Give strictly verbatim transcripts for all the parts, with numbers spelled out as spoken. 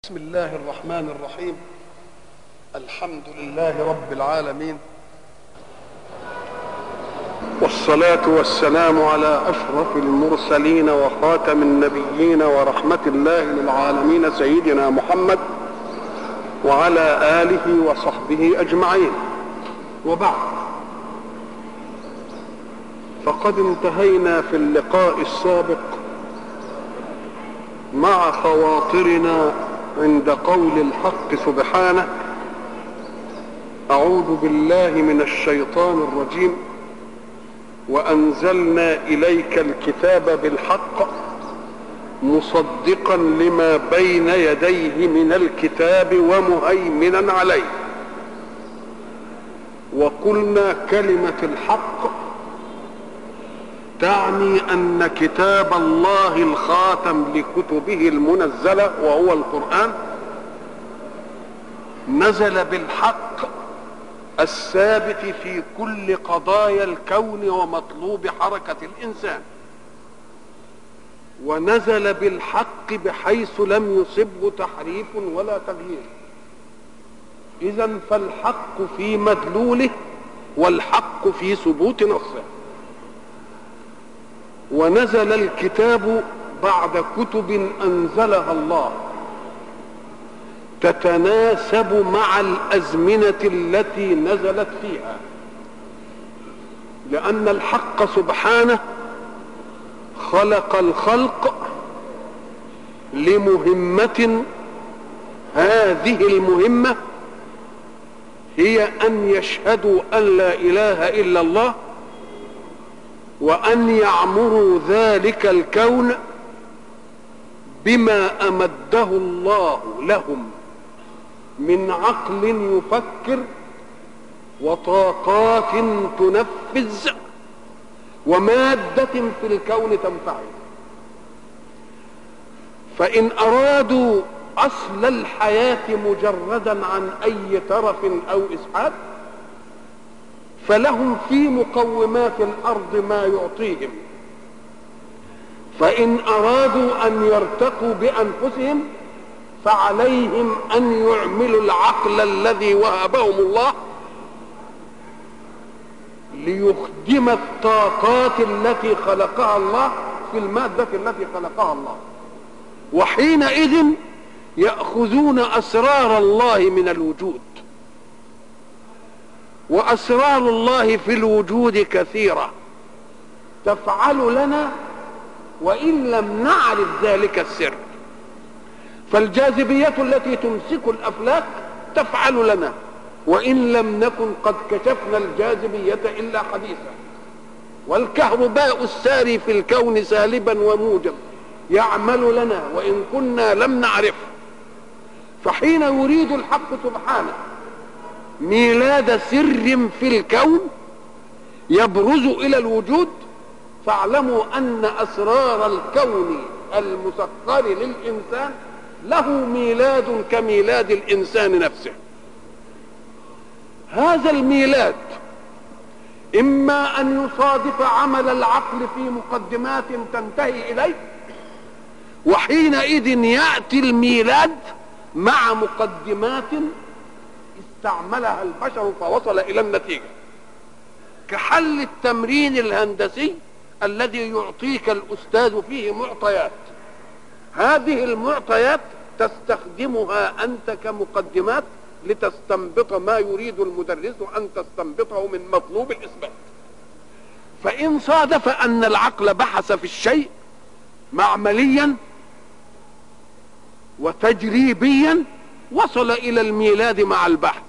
بسم الله الرحمن الرحيم. الحمد لله رب العالمين، والصلاة والسلام على أشرف المرسلين وخاتم النبيين ورحمة الله للعالمين سيدنا محمد وعلى آله وصحبه أجمعين. وبعد، فقد انتهينا في اللقاء السابق مع خواطرنا عند قول الحق سبحانه: أعوذ بالله من الشيطان الرجيم، وأنزلنا إليك الكتاب بالحق مصدقا لما بين يديه من الكتاب ومهيمنا عليه. وقلنا كلمة الحق تعني أن كتاب الله الخاتم لكتبه المنزلة وهو القرآن نزل بالحق الثابت في كل قضايا الكون ومطلوب حركة الإنسان، ونزل بالحق بحيث لم يصبه تحريف ولا تغيير. إذن فالحق في مدلوله والحق في ثبوت نصه. ونزل الكتاب بعد كتب أنزلها الله تتناسب مع الأزمنة التي نزلت فيها، لأن الحق سبحانه خلق الخلق لمهمة، هذه المهمة هي أن يشهدوا أن لا إله إلا الله، وأن يعمروا ذلك الكون بما أمده الله لهم من عقل يفكر وطاقات تنفذ ومادة في الكون تنفعل. فإن أرادوا أصل الحياة مجردا عن أي ترف أو إسعاف فلهم في مقومات الأرض ما يعطيهم. فإن أرادوا أن يرتقوا بأنفسهم فعليهم أن يعملوا العقل الذي وهبهم الله ليخدم الطاقات التي خلقها الله في المادة التي خلقها الله. وحينئذ يأخذون أسرار الله من الوجود، وأسرار الله في الوجود كثيرة تفعل لنا وإن لم نعرف ذلك السر. فالجاذبية التي تمسك الأفلاك تفعل لنا وإن لم نكن قد كشفنا الجاذبية إلا حديثا. والكهرباء الساري في الكون سالبا وموجب يعمل لنا وإن كنا لم نعرف. فحين يريد الحق سبحانه ميلاد سر في الكون يبرز إلى الوجود، فاعلموا أن أسرار الكون المسخر للإنسان له ميلاد كميلاد الإنسان نفسه. هذا الميلاد إما أن يصادف عمل العقل في مقدمات تنتهي إليه، وحينئذ يأتي الميلاد مع مقدمات استعملها البشر فوصل إلى النتيجة، كحل التمرين الهندسي الذي يعطيك الأستاذ فيه معطيات. هذه المعطيات تستخدمها أنت كمقدمات لتستنبط ما يريد المدرس أن تستنبطه من مطلوب الإثبات. فإن صادف أن العقل بحث في الشيء معمليا وتجريبيا وصل إلى الميلاد مع البحث،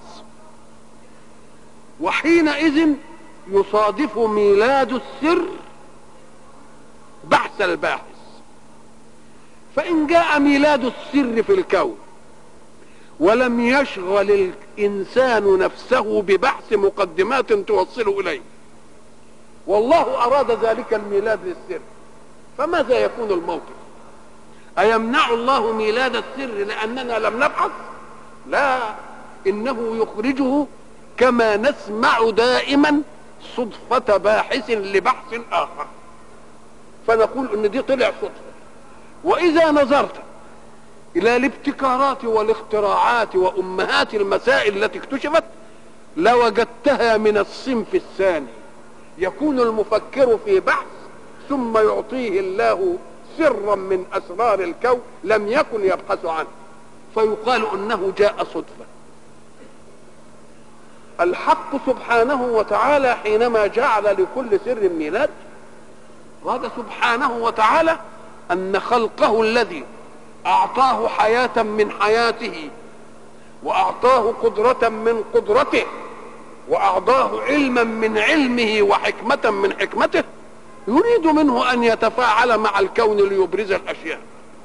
وحينئذ يصادف ميلاد السر بحث الباحث. فإن جاء ميلاد السر في الكون ولم يشغل الإنسان نفسه ببحث مقدمات توصل إليه، والله أراد ذلك الميلاد للسر، فماذا يكون الموقف؟ أيمنع الله ميلاد السر لأننا لم نبحث؟ لا، إنه يخرجه كما نسمع دائما صدفة باحث لبحث آخر، فنقول إن دي طلع صدفة. وإذا نظرت الى الابتكارات والاختراعات وامهات المسائل التي اكتشفت لوجدتها من الصنف الثاني. يكون المفكر في بحث ثم يعطيه الله سرا من اسرار الكون لم يكن يبحث عنه فيقال انه جاء صدفة. الحق سبحانه وتعالى حينما جعل لكل سر ميلاد هذا سبحانه وتعالى ان خلقه الذي اعطاه حياة من حياته واعطاه قدرة من قدرته واعطاه علما من علمه وحكمة من حكمته يريد منه ان يتفاعل مع الكون ليبرز الاشياء.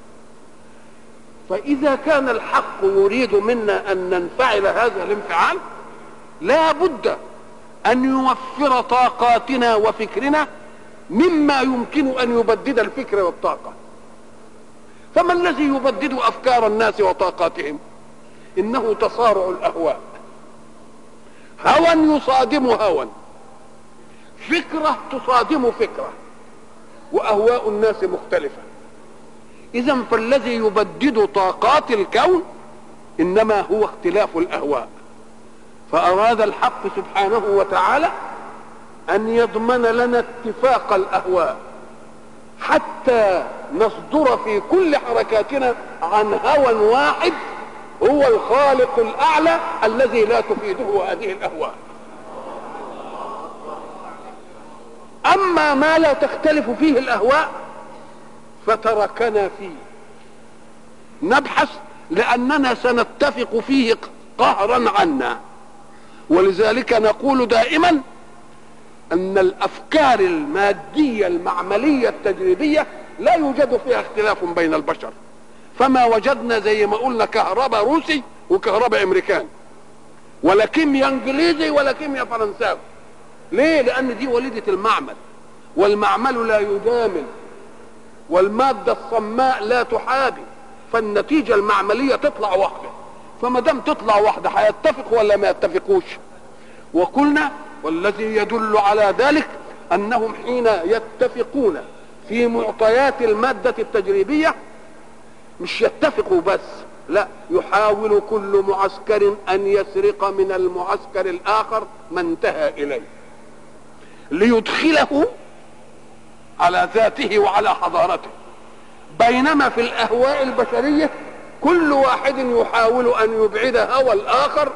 فاذا كان الحق يريد منا ان ننفعل هذا الانفعال لا بد ان يوفر طاقاتنا وفكرنا مما يمكن ان يبدد الفكر والطاقة. فما الذي يبدد افكار الناس وطاقاتهم؟ انه تصارع الاهواء، هوى يصادم هوى، فكرة تصادم فكرة، واهواء الناس مختلفة. اذا فالذي يبدد طاقات الكون انما هو اختلاف الاهواء. فاراد الحق سبحانه وتعالى ان يضمن لنا اتفاق الاهواء حتى نصدر في كل حركاتنا عن هوى واحد هو الخالق الاعلى الذي لا تفيده هذه الاهواء. اما ما لا تختلف فيه الاهواء فتركنا فيه نبحث لاننا سنتفق فيه قهرا عنا. ولذلك نقول دائما ان الافكار المادية المعملية التجريبية لا يوجد فيها اختلاف بين البشر. فما وجدنا زي ما قلنا كهرباء روسي وكهرباء امريكاني ولا كيمياء انجليزي ولا كيمياء فرنساوي. ليه؟ لان دي وليدة المعمل، والمعمل لا يجامل، والمادة الصماء لا تحابي، فالنتيجة المعملية تطلع واحدة. فما دام تطلع واحدة هيتفقوا ولا ما يتفقوش؟ وقلنا والذي يدل على ذلك انهم حين يتفقون في معطيات المادة التجريبية مش يتفقوا بس، لا، يحاول كل معسكر ان يسرق من المعسكر الاخر ما انتهى اليه ليدخله على ذاته وعلى حضارته. بينما في الاهواء البشرية كل واحد يحاول ان يبعد هوى الاخر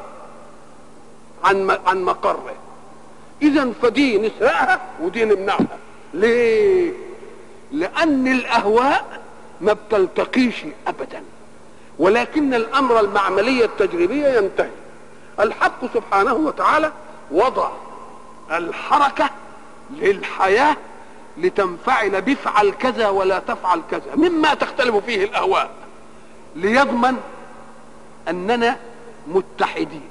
عن عن مقره. اذا فدي نسرقها ودي نمنعها. ليه؟ لان الاهواء ما بتلتقيش ابدا، ولكن الامر المعملية التجريبية ينتهي. الحق سبحانه وتعالى وضع الحركة للحياة لتنفعل بفعل كذا ولا تفعل كذا مما تختلف فيه الاهواء، ليضمن اننا متحدين،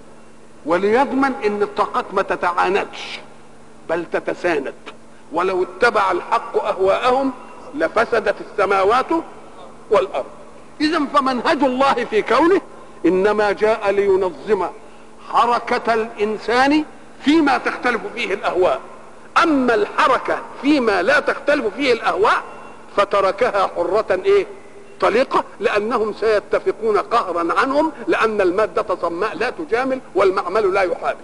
وليضمن ان الطاقات ما تتعاندش بل تتساند. ولو اتبع الحق اهواءهم لفسدت السماوات والارض. اذا فمنهج الله في كونه انما جاء لينظم حركة الانسان فيما تختلف فيه الاهواء. اما الحركة فيما لا تختلف فيه الاهواء فتركها حرة ايه؟ طليقة، لانهم سيتفقون قهرا عنهم، لان المادة صماء لا تجامل والمعمل لا يحابي.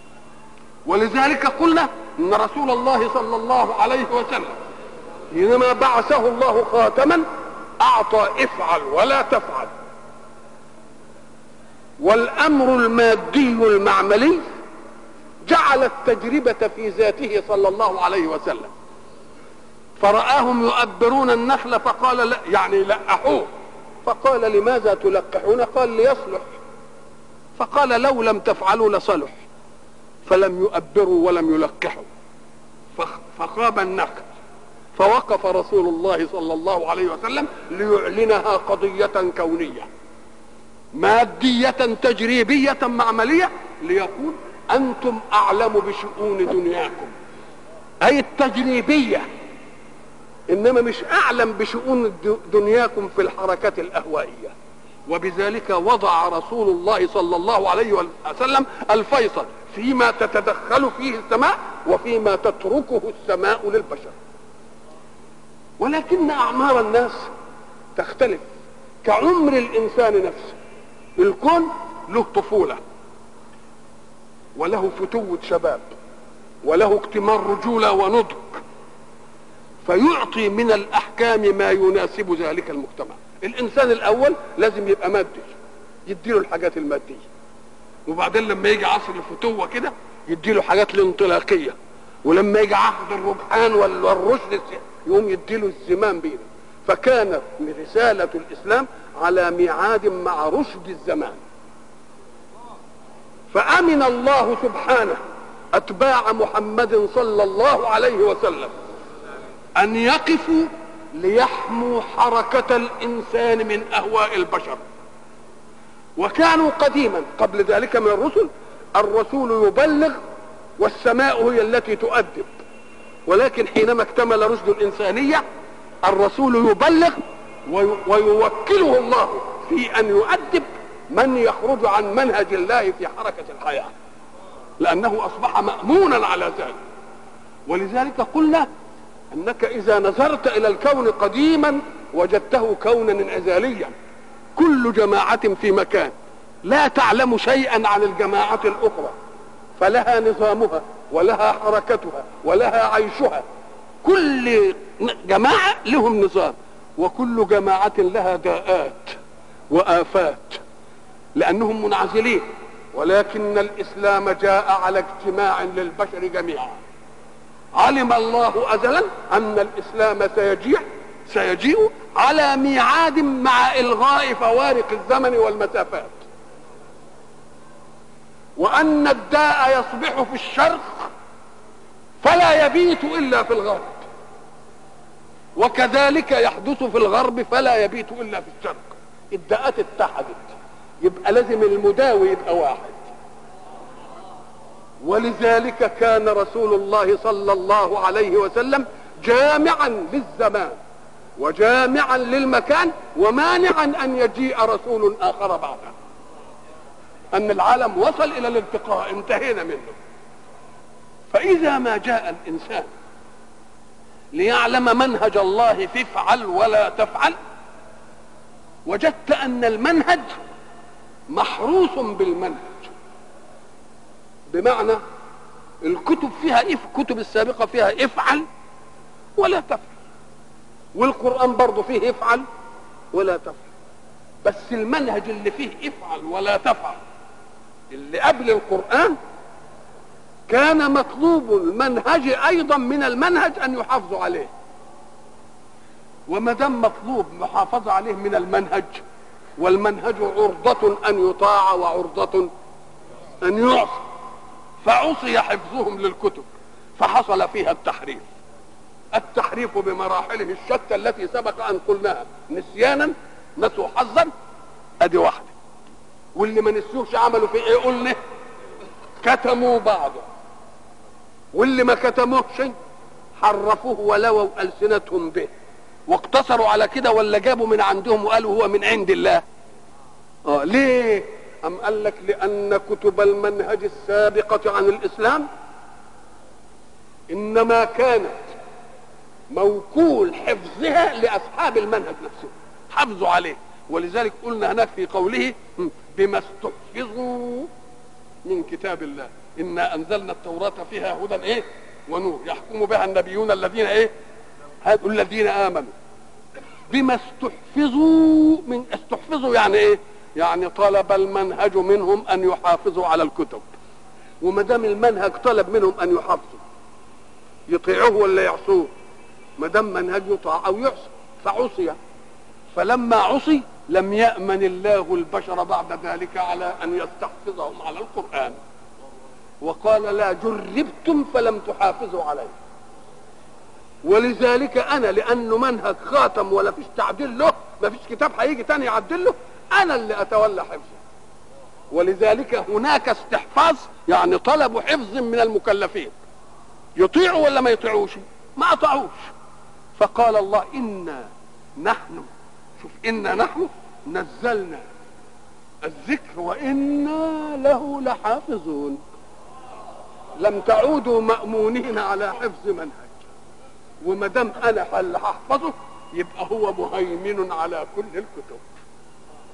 ولذلك قلنا ان رسول الله صلى الله عليه وسلم حينما بعثه الله خاتما اعطى افعل ولا تفعل. والامر المادي المعملي جعل التجربة في ذاته صلى الله عليه وسلم، فرآهم يؤبرون النخل فقال لا، يعني لقحوه، فقال لماذا تلقحون؟ قال ليصلح. فقال لو لم تفعلوا لصلح، فلم يؤبروا ولم يلقحوا فخاب النخل. فوقف رسول الله صلى الله عليه وسلم ليعلنها قضية كونية مادية تجريبية معملية، ليقول أنتم أعلم بشؤون دنياكم، أي التجريبية، إنما مش أعلم بشؤون دنياكم في الحركات الأهوائية. وبذلك وضع رسول الله صلى الله عليه وسلم الفيصل فيما تتدخل فيه السماء وفيما تتركه السماء للبشر. ولكن أعمار الناس تختلف. كعمر الانسان نفسه. الكون له طفولة وله فتوة شباب وله اكتمال رجولة ونضج، فيعطي من الاحكام ما يناسب ذلك المجتمع. الانسان الاول لازم يبقى مادي، يديله الحاجات المادية، وبعدين لما يجي عصر الفتوة كده يديله حاجات الانطلاقية، ولما يجي عهد الربحان والرشد يقوم يديله الزمام بيده. فكانت رسالة الإسلام على ميعاد مع رشد الزمان. فأمن الله سبحانه أتباع محمد صلى الله عليه وسلم أن يقفوا ليحموا حركة الإنسان من أهواء البشر. وكانوا قديما قبل ذلك من الرسل الرسول يبلغ والسماء هي التي تؤدب، ولكن حينما اكتمل رشد الإنسانية الرسول يبلغ ويوكله الله في أن يؤدب من يخرج عن منهج الله في حركة الحياة، لأنه أصبح مأمونا على ذلك. ولذلك قلنا أنك إذا نظرت إلى الكون قديما وجدته كونا انعزاليا، كل جماعة في مكان لا تعلم شيئا عن الجماعة الأخرى، فلها نظامها ولها حركتها ولها عيشها. كل جماعة لهم نظام، وكل جماعة لها داءات وآفات لأنهم منعزلين. ولكن الإسلام جاء على اجتماع للبشر جميعا. علم الله أزلا أن الإسلام سيجيء سيجيء على ميعاد مع إلغاء فوارق الزمن والمسافات، وأن الداء يصبح في الشرق فلا يبيت إلا في الغرب، وكذلك يحدث في الغرب فلا يبيت إلا في الشرق. الداءات اتحدت، يبقى لازم المداوي يبقى واحد. ولذلك كان رسول الله صلى الله عليه وسلم جامعا للزمان وجامعا للمكان، ومانعا أن يجيء رسول آخر بعده. أن العالم وصل إلى الالتقاء، انتهينا منه. فإذا ما جاء الإنسان ليعلم منهج الله في افعل ولا تفعل، وجدت أن المنهج محروس بالمنهج، بمعنى الكتب فيها إف كتب السابقة فيها افعل ولا تفعل، والقرآن برضه فيه افعل ولا تفعل. بس المنهج اللي فيه افعل ولا تفعل اللي قبل القرآن كان مطلوب المنهج أيضا من المنهج أن يحافظوا عليه. وما دام مطلوب محافظة عليه من المنهج، والمنهج عرضة أن يطاع وعرضة أن يعصى، فعصي حفظهم للكتب فحصل فيها التحريف. التحريف بمراحله الشتى التي سبق أن قلناها، نسيانا، نسوا حظا، ادي واحدة. واللي ما نسيوش عملوا في ايه؟ قلنا كتموا بعضه، واللي ما كتموهش حرفوه ولووا ألسنتهم به، واقتصروا على كده، ولا جابوا من عندهم وقالوا هو من عند الله. اه ليه؟ أم قال لك لأن كتب المنهج السابقة عن الإسلام إنما كانت موكول حفظها لأصحاب المنهج نفسه، حافظوا عليه. ولذلك قلنا هناك في قوله بما استحفظوا من كتاب الله، إنا أنزلنا التوراة فيها هدى إيه ونور يحكم بها النبيون الذين إيه هؤلاء الذين آمنوا. بما استحفظوا من استحفظوا يعني إيه؟ يعني طلب المنهج منهم أن يحافظوا على الكتب. وما دام المنهج طلب منهم أن يحافظوا، يطيعوه ولا يعصوه؟ ما دام منهج يطاع أو يعصى، فعصي. فلما عصي لم يأمن الله البشر بعد ذلك على أن يستحفظهم على القرآن، وقال لا جربتم فلم تحافظوا عليه. ولذلك أنا لأنه منهج خاتم ولا فيش تعديل له، ما فيش كتاب هيجي تاني يعدل له، أنا اللي أتولى حفظه. ولذلك هناك استحفاظ، يعني طلب حفظ من المكلفين، يطيعوا ولا ما يطيعوش؟ ما أطاعوش. فقال الله إنا نحن، شوف إنا نحن نزلنا الذكر وإنا له لحافظون. لم تعودوا مأمونين على حفظ منهج، وما دام أنا اللي هحفظه يبقى هو مهيمن على كل الكتب.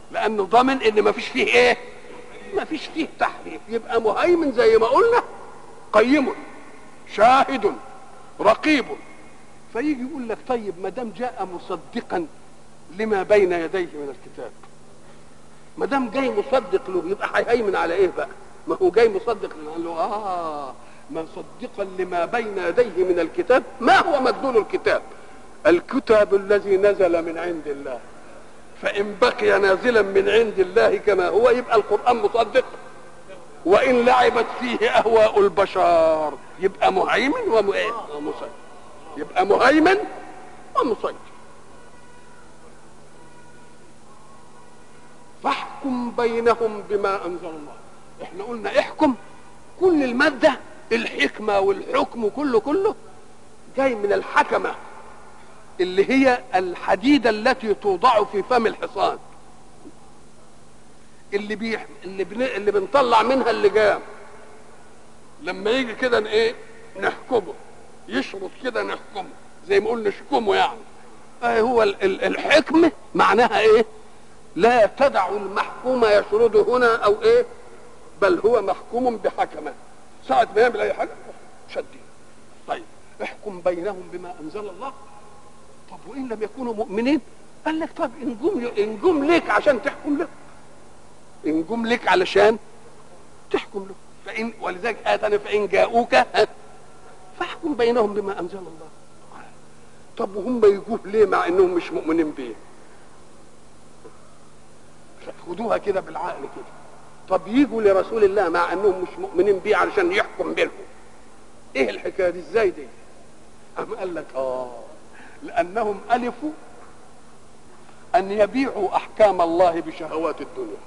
لانه ضامن ان ما فيش فيه ايه؟ ما فيش فيه تحريف. يبقى مهيمن زي ما قلنا، قيم، شاهد، رقيب. فيجي يقول لك طيب ما دام جاء مصدقا لما بين يديه من الكتاب، ما دام جاي مصدق له، يبقى هيهيمن على ايه بقى؟ ما هو جاي مصدق له. قال له اه مصدقا لما بين يديه من الكتاب. ما هو مدلول الكتاب؟ الكتاب الذي نزل من عند الله، فإن بقي نازلا من عند الله كما هو يبقى القرآن مصدق، وإن لعبت فيه أهواء البشر يبقى مهيمن ومسيطر. يبقى مهيمن ومسيطر. فاحكم بينهم بما أنزل الله. احنا قلنا احكم، كل المادة الحكمة والحكم كله كله جاي من الحكمة اللي هي الحديدة التي توضع في فم الحصان، اللي بي اللي, بن... اللي بنطلع منها اللجام. لما يجي كده ايه نحكمه، يشرط كده نحكمه زي ما قلنا نشكمه يعني. آه هو ال... ال... الحكمة معناها ايه؟ لا تدع المحكوم يشرد هنا او ايه، بل هو محكوم بحكمه. ساعة ما يعمل اي حاجة شدي. طيب احكم بينهم بما انزل الله. طب وان لم يكونوا مؤمنين؟ قال لك طب ان جم ان جم لك عشان تحكم له، ان جم لك علشان تحكم له. فان ولذلك اتنا فان جاءوك فاحكم بينهم بما انزل الله. طب وهم يجوه ليه مع انهم مش مؤمنين بيه؟ خدوها كده بالعقل كده. طب يجوا لرسول الله مع انهم مش مؤمنين بيه علشان يحكم بينهم. ايه الحكايه دي؟ ازاي دي؟ قام قال لك اه لانهم الفوا ان يبيعوا احكام الله بشهوات الدنيا.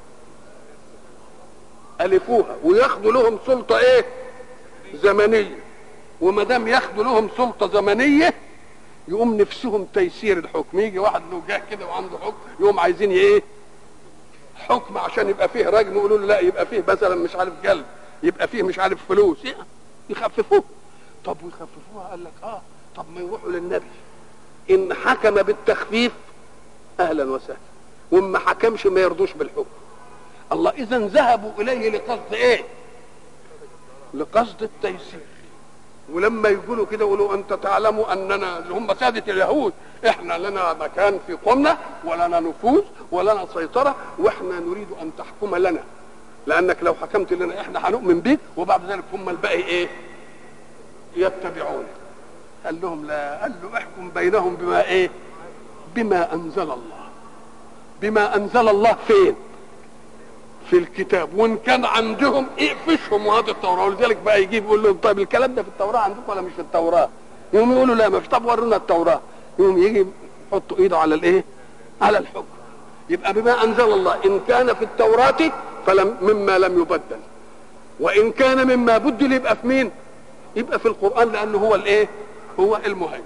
الفوها وياخدوا لهم سلطه ايه؟ زمنيه. وما دام ياخدوا لهم سلطه زمنيه يقوم نفسهم تيسير الحكم. يجي واحد له جاه كده وعنده حكم يقوم عايزين ايه؟ حكم عشان يبقى فيه رجم، يقولوا له لا يبقى فيه مثلا مش عارف جلد، يبقى فيه مش عارف فلوس، يخففوه. طب ويخففوها؟ قال لك اه طب ما يروحوا للنبي ان حكم بالتخفيف اهلا وسهلا، وما حكمش ما يرضوش بالحكم. الله، اذا ذهبوا اليه لقصد ايه؟ لقصد التيسير. ولما يقولوا كده يقولوا انت تعلموا اننا اللي هم ساده اليهود احنا لنا مكان في قومنا ولنا نفوذ ولنا سيطره، واحنا نريد ان تحكم لنا، لانك لو حكمت لنا احنا هنؤمن بك، وبعد ذلك هم الباقي ايه؟ يتبعون. قال لهم لا، قال له احكم بينهم بما ايه؟ بما انزل الله. بما انزل الله فين؟ في الكتاب. وان كان عندهم اقفشهم وهذه التوراه. ولذلك بقى يجيب يقول لهم طيب الكلام ده في التوراه عندكم ولا مش في التوراه؟ يقوم يقولوا لا ما فيش. طب ورونا التوراه. يقوم يجي يحطوا ايده على الايه؟ على الحكم. يبقى بما انزل الله ان كان في التوراه فلم مما لم يبدل، وان كان مما بدل يبقى في مين؟ يبقى في القران، لانه هو الايه؟ هو المهيمن.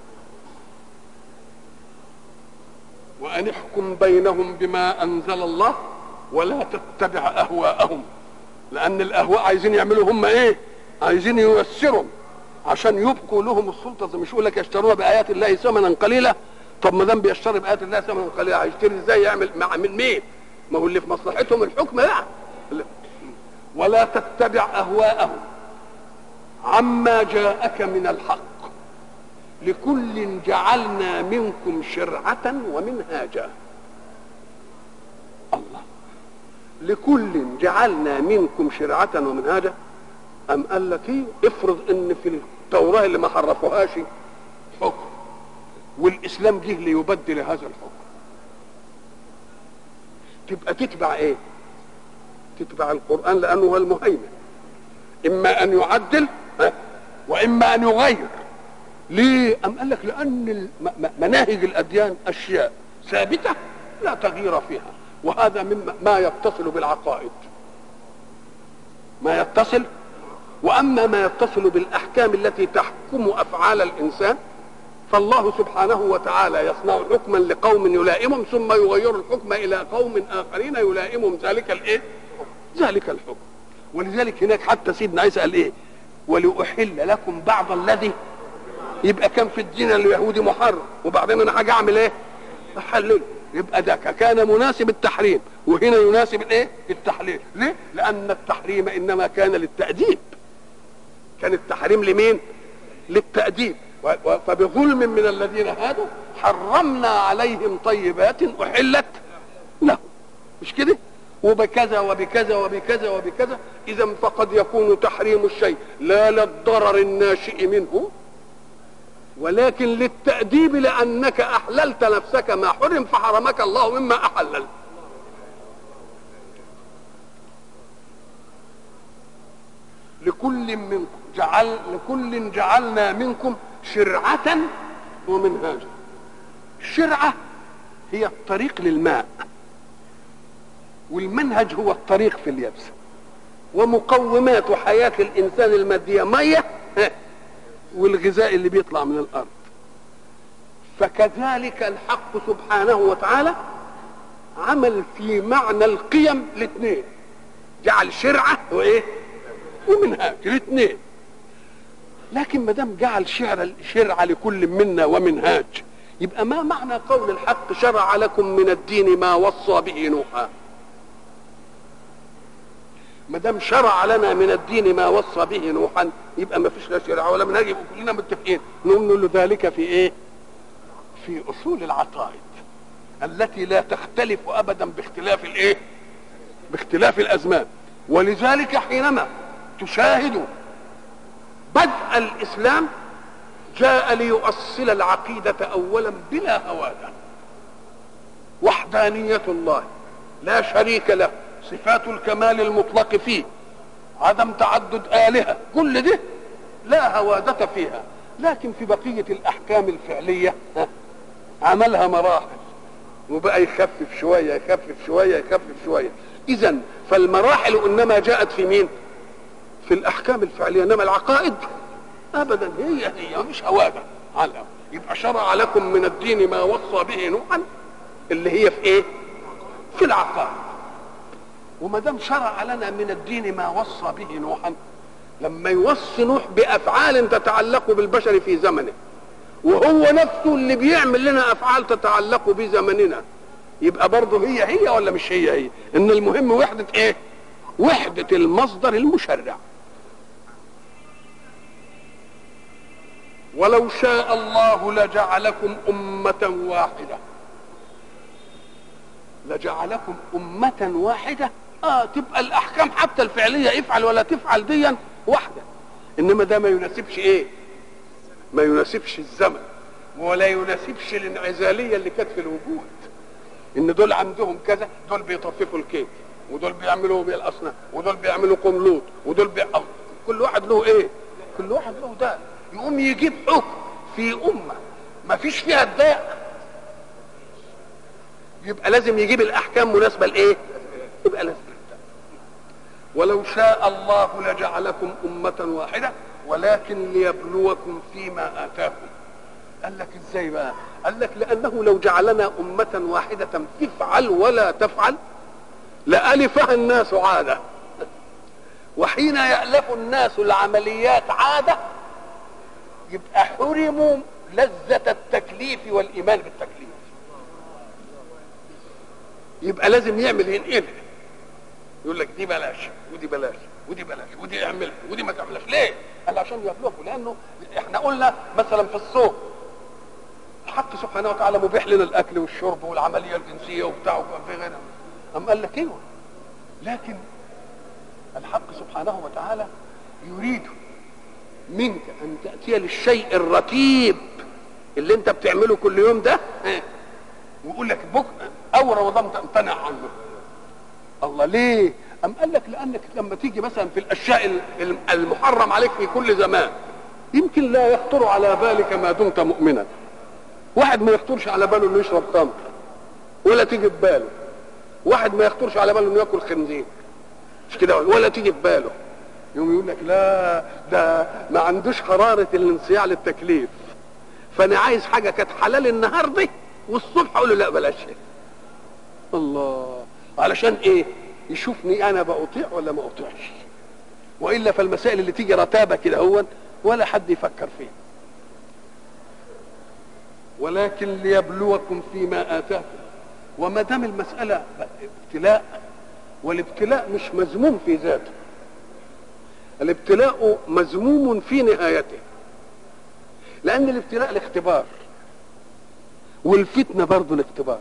وان احكم بينهم بما انزل الله ولا تتبع اهواءهم. لان الاهواء عايزين يعملوا هم ايه؟ عايزين ييسروا عشان يبقوا لهم السلطه. مش يقول لك يشترون بايات الله ثمنا قليلا. طب ما دام بيشتري بايات الله ثمنا قليلا هيشتري ازاي؟ يعمل مع من مين؟ ما هو اللي في مصلحتهم الحكم يعني. ولا تتبع اهواءهم عما جاءك من الحق لكل جعلنا منكم شرعة ومنهاجا. الله، لكل جعلنا منكم شرعة ومنهاجا. أم قال لك ايه؟ افرض ان في التوراة اللي ما حرفوهاش حكم، والاسلام جه ليبدل هذا الحكم، تبقى تتبع ايه؟ تتبع القرآن لانه هو المهيمن. اما ان يعدل واما ان يغير. ليه؟ أم قال لك لان مناهج الاديان اشياء ثابتة لا تغيير فيها، وهذا مما ما يتصل بالعقائد، ما يتصل. واما ما يتصل بالاحكام التي تحكم افعال الانسان فالله سبحانه وتعالى يصنع حكما لقوم يلائمهم ثم يغير الحكم الى قوم اخرين يلائمهم ذلك الايه؟ ذلك الحكم. ولذلك هناك حتى سيدنا عيسى قال ايه؟ ولأحل لكم بعض الذي، يبقى كان في الدين اليهودي محرم، وبعدين انا حاجه اعمل ايه؟ احلله. يبقى ده كان مناسب التحريم، وهنا يناسب الايه؟ التحليل. ليه؟ لان التحريم انما كان للتأديب. كان التحريم لمين؟ للتأديب. فبظلم من الذين هادوا حرمنا عليهم طيبات احلت لهم، مش كده؟ وبكذا وبكذا وبكذا وبكذا. اذا فقد يكون تحريم الشيء لا للضرر الناشئ منه، ولكن للتأديب، لأنك أحللت نفسك ما حرم فحرمك الله مما أحلل. لكل منكم جعل لكل جعلنا منكم شرعة ومنهاجا. الشرعة هي الطريق للماء، والمنهج هو الطريق في اليابسة، ومقومات حياة الإنسان المادية مية والغذاء اللي بيطلع من الأرض. فكذلك الحق سبحانه وتعالى عمل في معنى القيم الاثنين، جعل شرعة وايه ومنهاج الاثنين. لكن ما دام جعل شعر شرعة لكل منا ومنهاج، يبقى ما معنى قول الحق شرع لكم من الدين ما وصى به نوحا؟ ما دام شرع لنا من الدين ما وصى به نوحا، يبقى ما فيش لا شرع ولا منهج، يبقى كلنا متفقين. نقول له ذلك في ايه؟ في اصول العقائد التي لا تختلف ابدا باختلاف الايه؟ باختلاف الازمان. ولذلك حينما تشاهد بدء الاسلام جاء ليؤصل العقيدة اولا بلا هوادة. وحدانية الله لا شريك له، صفات الكمال المطلق فيه، عدم تعدد آلهة، كل ده لا هوادة فيها. لكن في بقية الأحكام الفعلية عملها مراحل، وبقى يخفف شوية يخفف شوية يخفف شوية. إذن فالمراحل إنما جاءت في مين؟ في الأحكام الفعلية، إنما العقائد أبدا هي هي مش هوادة على. يبقى شرع لكم من الدين ما وصى به نوحا، اللي هي في إيه؟ في العقائد. وما دام شرع لنا من الدين ما وصى به نوحا، لما يوصي نوح بافعال تتعلق بالبشر في زمنه، وهو نفسه اللي بيعمل لنا افعال تتعلق بزمننا، يبقى برضه هي هي ولا مش هي هي؟ ان المهم وحدة ايه؟ وحدة المصدر المشرع. ولو شاء الله لجعلكم أمة واحدة. لجعلكم أمة واحدة. اه تبقى الاحكام حتى الفعليه افعل ولا تفعل ديا واحده، انما ده ما يناسبش ايه؟ ما يناسبش الزمن، ولا يناسبش الانعزاليه اللي كانت في الوجود، ان دول عندهم كذا، دول بيطففوا الكيك، ودول بيعملوا بالاصنام، ودول بيعملوا قملوط، ودول بي... كل واحد له ايه؟ كل واحد له ده. يقوم يجيب حكم في امه ما فيش فيها الضيق، يبقى لازم يجيب الاحكام مناسبه لايه؟ يبقى لازم. ولو شاء الله لجعلكم أمة واحدة ولكن ليبلوكم فيما آتاكم. قال لك ازاي بقى؟ قال لك لأنه لو جعلنا أمة واحدة تفعل ولا تفعل لألفها الناس عادة، وحين يألف الناس العمليات عادة يبقى حرموا لذة التكليف والإيمان بالتكليف. يبقى لازم يعمل ينقلها، يقول لك دي بلاش ودي بلاش ودي بلاش ودي اعملها ودي ما تعملهاش. ليه؟ قال عشان يبلغوا. لانه احنا قلنا مثلا في الصوم الحق سبحانه وتعالى مبيح لنا الاكل والشرب والعمليه الجنسيه وبتاع وفي غيرها. أم قال لك ايوه، لكن الحق سبحانه وتعالى يريد منك ان تاتي للشيء الرتيب اللي انت بتعمله كل يوم ده، ويقول لك بكره او رمضان تمتنع عنه. الله ليه؟ أم قال لك لأنك لما تيجي مثلا في الأشياء المحرم عليك في كل زمان يمكن لا يخطر على بالك ما دمت مؤمنا. واحد ما يخطرش على باله انه يشرب خمر ولا تيجي في باله، واحد ما يخطرش على باله انه ياكل خنزير مش كده ولا تيجي في باله، يوم يقول لك لا ده ما عندوش حرارة الانصياع للتكليف، فأنا عايز حاجة كانت حلال النهارده والصبح أقول له لا بلاش. الله، علشان ايه؟ يشوفني انا بأطيع ولا ما اطيعش. والا فالمسائل اللي تيجي رتابه كده هو ولا حد يفكر فيها. ولكن ليبلوكم فيما اتاكم وما دام المساله ابتلاء، والابتلاء مش مذموم في ذاته، الابتلاء مذموم في نهايته، لان الابتلاء الاختبار، والفتنه برضه الاختبار.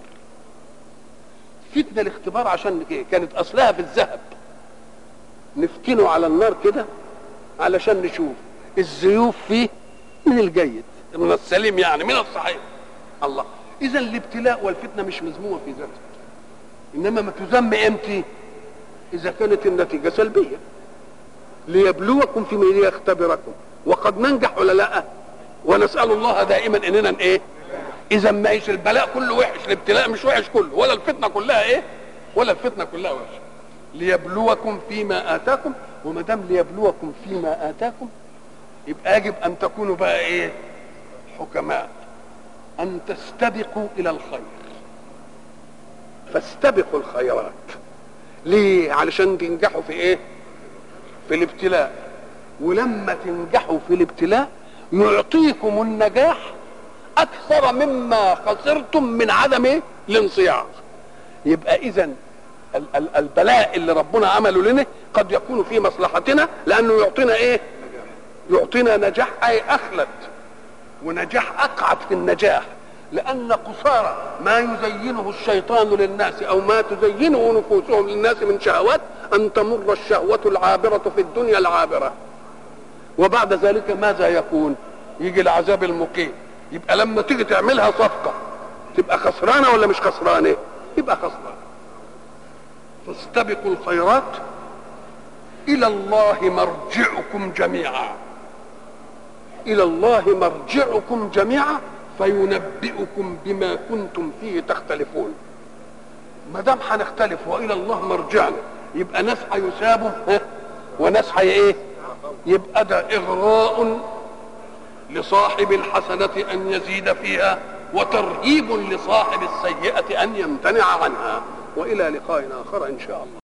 فتنه الاختبار عشان كانت اصلها في الذهب، نفتنه على النار كده علشان نشوف الزيوف فيه من الجيد، من السليم، يعني من الصحيح. الله، اذا الابتلاء والفتنه مش مذمومه في ذاتها، انما ما تذم امتى؟ اذا كانت النتيجه سلبيه. ليبلوكم فيما ليختبركم، وقد ننجح ولا لا؟ ونسال الله دائما اننا ايه؟ اذا ما ايش البلاء كله وحش، الابتلاء مش وحش كله، ولا الفتنه كلها ايه؟ ولا الفتنه كلها وحش. ليبلوكم فيما اتاكم، وما دام ليبلوكم فيما اتاكم يبقى يجب ان تكونوا بقى ايه؟ حكماء، ان تستبقوا الى الخير. فاستبقوا الخيرات. ليه؟ علشان تنجحوا في ايه؟ في الابتلاء. ولما تنجحوا في الابتلاء يعطيكم النجاح اكثر مما خسرتم من عدم ايه؟ الانصياع. يبقى اذا البلاء اللي ربنا عمله لنا قد يكون في مصلحتنا، لانه يعطينا ايه؟ يعطينا نجاح اي اخلد، ونجاح اقعد في النجاح. لان قصارى ما يزينه الشيطان للناس او ما تزينه نفوسهم للناس من شهوات ان تمر الشهوة العابرة في الدنيا العابرة، وبعد ذلك ماذا يكون؟ يجي العذاب المقيم. يبقى لما تيجي تعملها صفقة تبقى خسرانة ولا مش خسرانة؟ يبقى خسرانة. فاستبقوا الخيرات، الى الله مرجعكم جميعا، الى الله مرجعكم جميعا فينبئكم بما كنتم فيه تختلفون. ما دام هنختلف والى الله مرجعنا، يبقى ناس هيثابوا وناس هي ايه؟ يبقى ده اغراء لصاحب الحسنة ان يزيد فيها، وترهيب لصاحب السيئة ان يمتنع عنها. والى لقاء اخر ان شاء الله.